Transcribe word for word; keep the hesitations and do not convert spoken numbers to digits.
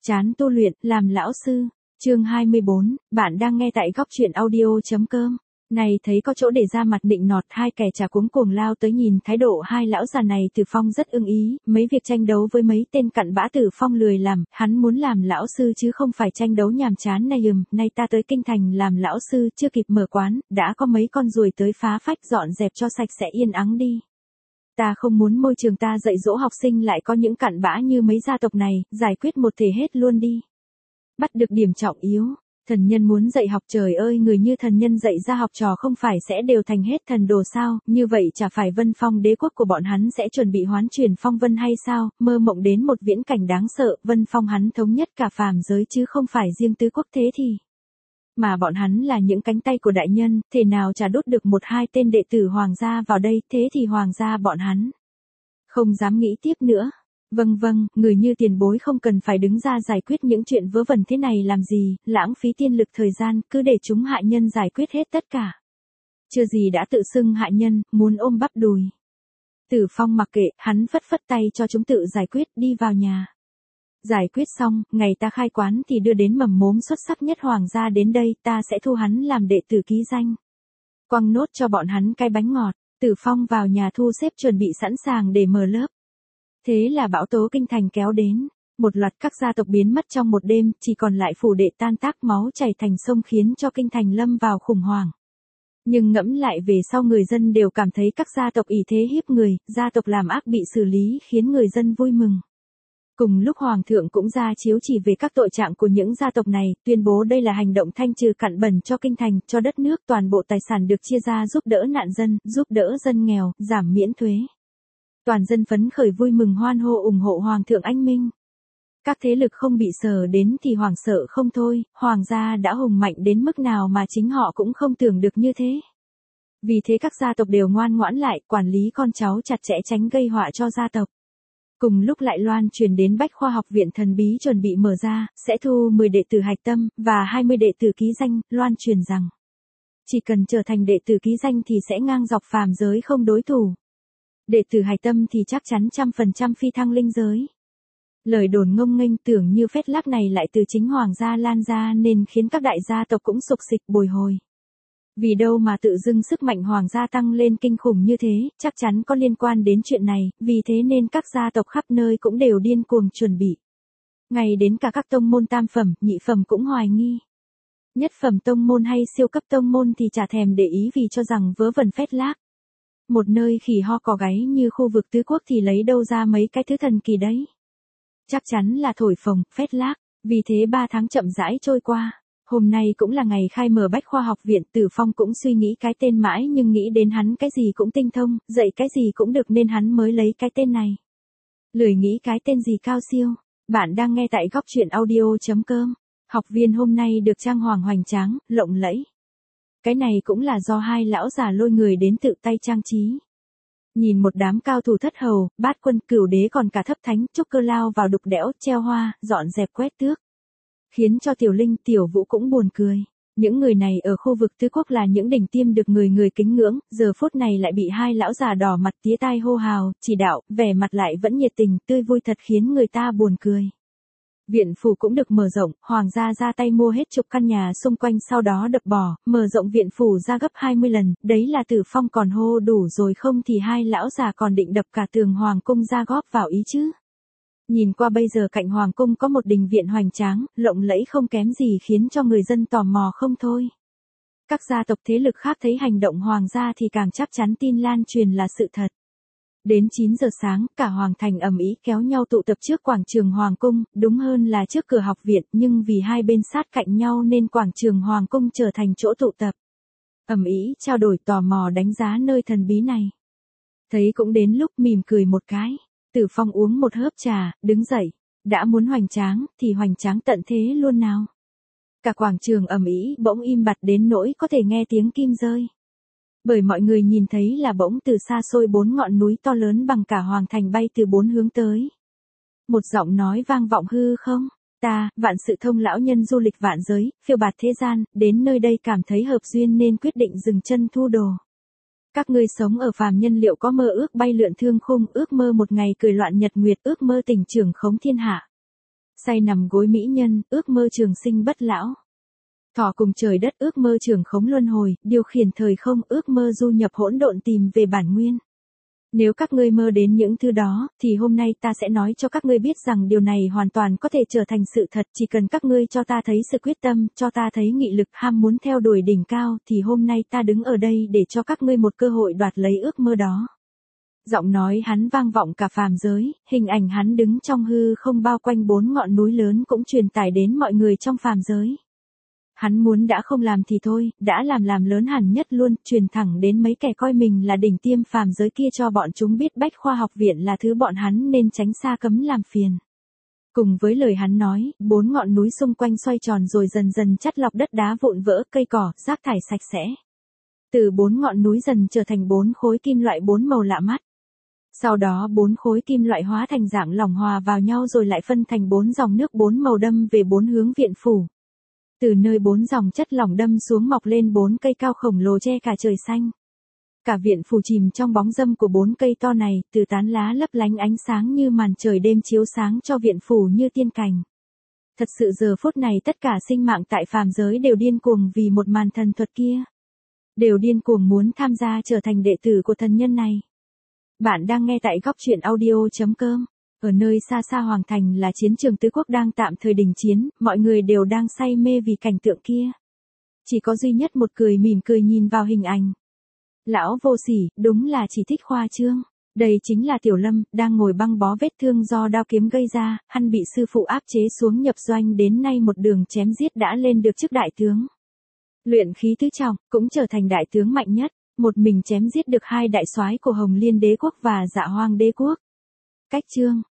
Chán tu luyện, làm lão sư. Chương hai mươi bốn, bạn đang nghe tại góc truyện audio.com. Này thấy có chỗ để ra mặt nịnh nọt, hai kẻ trà cuống cuồng lao tới, nhìn thái độ hai lão già này Tử Phong rất ưng ý, mấy việc tranh đấu với mấy tên cặn bã Tử Phong lười làm, hắn muốn làm lão sư chứ không phải tranh đấu nhàm chán này. Ừm, nay ta tới kinh thành làm lão sư, chưa kịp mở quán, đã có mấy con ruồi tới phá phách, dọn dẹp cho sạch sẽ yên ắng đi. Ta không muốn môi trường ta dạy dỗ học sinh lại có những cặn bã như mấy gia tộc này, giải quyết một thể hết luôn đi. Bắt được điểm trọng yếu. Thần nhân muốn dạy học, trời ơi, người như thần nhân dạy ra học trò không phải sẽ đều thành hết thần đồ sao? Như vậy chả phải Vân Phong đế quốc của bọn hắn sẽ chuẩn bị hoán chuyển phong vân hay sao? Mơ mộng đến một viễn cảnh đáng sợ, Vân Phong hắn thống nhất cả phàm giới chứ không phải riêng tứ quốc, thế thì mà bọn hắn là những cánh tay của đại nhân, thể nào chả đốt được một hai tên đệ tử hoàng gia vào đây, thế thì hoàng gia bọn hắn không dám nghĩ tiếp nữa. Vâng vâng, người như tiền bối không cần phải đứng ra giải quyết những chuyện vớ vẩn thế này làm gì, lãng phí tiên lực thời gian, cứ để chúng hạ nhân giải quyết hết tất cả. Chưa gì đã tự xưng hạ nhân, muốn ôm bắp đùi. Tử Phong mặc kệ, hắn phất phất tay cho chúng tự giải quyết, đi vào nhà. Giải quyết xong, ngày ta khai quán thì đưa đến mầm mốm xuất sắc nhất hoàng gia đến đây, ta sẽ thu hắn làm đệ tử ký danh. Quăng nốt cho bọn hắn cái bánh ngọt. Tử Phong vào nhà thu xếp chuẩn bị sẵn sàng để mở lớp. Thế là bão tố kinh thành kéo đến, một loạt các gia tộc biến mất trong một đêm, chỉ còn lại phủ đệ tan tác, máu chảy thành sông khiến cho kinh thành lâm vào khủng hoảng. Nhưng ngẫm lại về sau, người dân đều cảm thấy các gia tộc ỷ thế hiếp người, gia tộc làm ác bị xử lý khiến người dân vui mừng. Cùng lúc hoàng thượng cũng ra chiếu chỉ về các tội trạng của những gia tộc này, tuyên bố đây là hành động thanh trừ cặn bẩn cho kinh thành, cho đất nước, toàn bộ tài sản được chia ra giúp đỡ nạn dân, giúp đỡ dân nghèo, giảm miễn thuế. Toàn dân phấn khởi vui mừng hoan hô ủng hộ hoàng thượng anh minh. Các thế lực không bị sờ đến thì hoảng sợ không thôi, hoàng gia đã hùng mạnh đến mức nào mà chính họ cũng không tưởng được như thế. Vì thế các gia tộc đều ngoan ngoãn lại, quản lý con cháu chặt chẽ tránh gây họa cho gia tộc. Cùng lúc lại loan truyền đến Bách Khoa Học Viện thần bí chuẩn bị mở ra, sẽ thu mười đệ tử hạch tâm, và hai mươi đệ tử ký danh, loan truyền rằng chỉ cần trở thành đệ tử ký danh thì sẽ ngang dọc phàm giới không đối thủ. Đệ tử hạch tâm thì chắc chắn trăm phần trăm phi thăng linh giới. Lời đồn ngông nghênh tưởng như phét lác này lại từ chính hoàng gia lan ra nên khiến các đại gia tộc cũng sục sịch bồi hồi. Vì đâu mà tự dưng sức mạnh hoàng gia tăng lên kinh khủng như thế, chắc chắn có liên quan đến chuyện này, vì thế nên các gia tộc khắp nơi cũng đều điên cuồng chuẩn bị. Ngay đến cả các tông môn tam phẩm, nhị phẩm cũng hoài nghi. Nhất phẩm tông môn hay siêu cấp tông môn thì chả thèm để ý vì cho rằng vớ vẩn phét lác. Một nơi khỉ ho cò gáy như khu vực tứ quốc thì lấy đâu ra mấy cái thứ thần kỳ đấy. Chắc chắn là thổi phồng, phét lác, vì thế ba tháng chậm rãi trôi qua. Hôm nay cũng là ngày khai mở Bách Khoa Học Viện, Tử Phong cũng suy nghĩ cái tên mãi nhưng nghĩ đến hắn cái gì cũng tinh thông, dạy cái gì cũng được nên hắn mới lấy cái tên này. Lười nghĩ cái tên gì cao siêu. Bạn đang nghe tại góc truyện audio.com. Học viên hôm nay được trang hoàng hoành tráng, lộng lẫy. Cái này cũng là do hai lão già lôi người đến tự tay trang trí. Nhìn một đám cao thủ thất hầu, bát quân, cửu đế còn cả thấp thánh, trúc cơ lao vào đục đẽo, treo hoa, dọn dẹp quét tước. Khiến cho Tiểu Linh, Tiểu Vũ cũng buồn cười. Những người này ở khu vực tứ quốc là những đỉnh tiêm được người người kính ngưỡng, giờ phút này lại bị hai lão già đỏ mặt tía tai hô hào, chỉ đạo, vẻ mặt lại vẫn nhiệt tình, tươi vui thật khiến người ta buồn cười. Viện phủ cũng được mở rộng, hoàng gia ra tay mua hết chục căn nhà xung quanh sau đó đập bỏ, mở rộng viện phủ ra gấp hai mươi lần, đấy là Tử Phong còn hô đủ rồi không thì hai lão già còn định đập cả tường hoàng cung ra góp vào ý chứ. Nhìn qua bây giờ cạnh hoàng cung có một đình viện hoành tráng, lộng lẫy không kém gì khiến cho người dân tò mò không thôi. Các gia tộc thế lực khác thấy hành động hoàng gia thì càng chắc chắn tin lan truyền là sự thật. Đến chín giờ sáng, cả hoàng thành ầm ĩ kéo nhau tụ tập trước quảng trường hoàng cung, đúng hơn là trước cửa học viện, nhưng vì hai bên sát cạnh nhau nên quảng trường hoàng cung trở thành chỗ tụ tập. Ầm ĩ trao đổi tò mò đánh giá nơi thần bí này. Thấy cũng đến lúc mỉm cười một cái. Tử Phong uống một hớp trà, đứng dậy. Đã muốn hoành tráng, thì hoành tráng tận thế luôn nào. Cả quảng trường ầm ĩ bỗng im bặt đến nỗi có thể nghe tiếng kim rơi. Bởi mọi người nhìn thấy là bỗng từ xa xôi bốn ngọn núi to lớn bằng cả hoàng thành bay từ bốn hướng tới. Một giọng nói vang vọng hư không, ta, Vạn Sự Thông lão nhân du lịch vạn giới, phiêu bạt thế gian, đến nơi đây cảm thấy hợp duyên nên quyết định dừng chân thu đồ. Các ngươi sống ở phàm nhân liệu có mơ ước bay lượn thương khung, ước mơ một ngày cười loạn nhật nguyệt, ước mơ tình trường khống thiên hạ. Say nằm gối mỹ nhân, ước mơ trường sinh bất lão. Thọ cùng trời đất, ước mơ trường khống luân hồi, điều khiển thời không, ước mơ du nhập hỗn độn tìm về bản nguyên. Nếu các ngươi mơ đến những thứ đó, thì hôm nay ta sẽ nói cho các ngươi biết rằng điều này hoàn toàn có thể trở thành sự thật, chỉ cần các ngươi cho ta thấy sự quyết tâm, cho ta thấy nghị lực ham muốn theo đuổi đỉnh cao, thì hôm nay ta đứng ở đây để cho các ngươi một cơ hội đoạt lấy ước mơ đó. Giọng nói hắn vang vọng cả phàm giới, hình ảnh hắn đứng trong hư không bao quanh bốn ngọn núi lớn cũng truyền tải đến mọi người trong phàm giới. Hắn muốn đã không làm thì thôi, đã làm làm lớn hẳn nhất luôn, truyền thẳng đến mấy kẻ coi mình là đỉnh tiêm phàm giới kia cho bọn chúng biết Bách Khoa Học Viện là thứ bọn hắn nên tránh xa cấm làm phiền. Cùng với lời hắn nói, bốn ngọn núi xung quanh xoay tròn rồi dần dần chắt lọc đất đá vụn vỡ, cây cỏ, rác thải sạch sẽ. Từ bốn ngọn núi dần trở thành bốn khối kim loại bốn màu lạ mắt. Sau đó bốn khối kim loại hóa thành dạng lỏng hòa vào nhau rồi lại phân thành bốn dòng nước bốn màu đâm về bốn hướng viện phủ. Từ nơi bốn dòng chất lỏng đâm xuống mọc lên bốn cây cao khổng lồ che cả trời xanh. Cả viện phủ chìm trong bóng râm của bốn cây to này, từ tán lá lấp lánh ánh sáng như màn trời đêm chiếu sáng cho viện phủ như tiên cảnh. Thật sự giờ phút này tất cả sinh mạng tại phàm giới đều điên cuồng vì một màn thần thuật kia. Đều điên cuồng muốn tham gia trở thành đệ tử của thần nhân này. Bạn đang nghe tại góc truyện audio chấm com. Ở nơi xa xa Hoàng Thành là chiến trường tứ quốc đang tạm thời đình chiến, mọi người đều đang say mê vì cảnh tượng kia. Chỉ có duy nhất một cười mỉm cười nhìn vào hình ảnh. Lão vô sỉ, đúng là chỉ thích khoa trương. Đây chính là Tiểu Lâm, đang ngồi băng bó vết thương do đao kiếm gây ra, hắn bị sư phụ áp chế xuống nhập doanh đến nay một đường chém giết đã lên được chức đại tướng. Luyện khí tứ trọng, cũng trở thành đại tướng mạnh nhất, một mình chém giết được hai đại soái của Hồng Liên Đế quốc và Dạ Hoang Đế quốc. Cách chương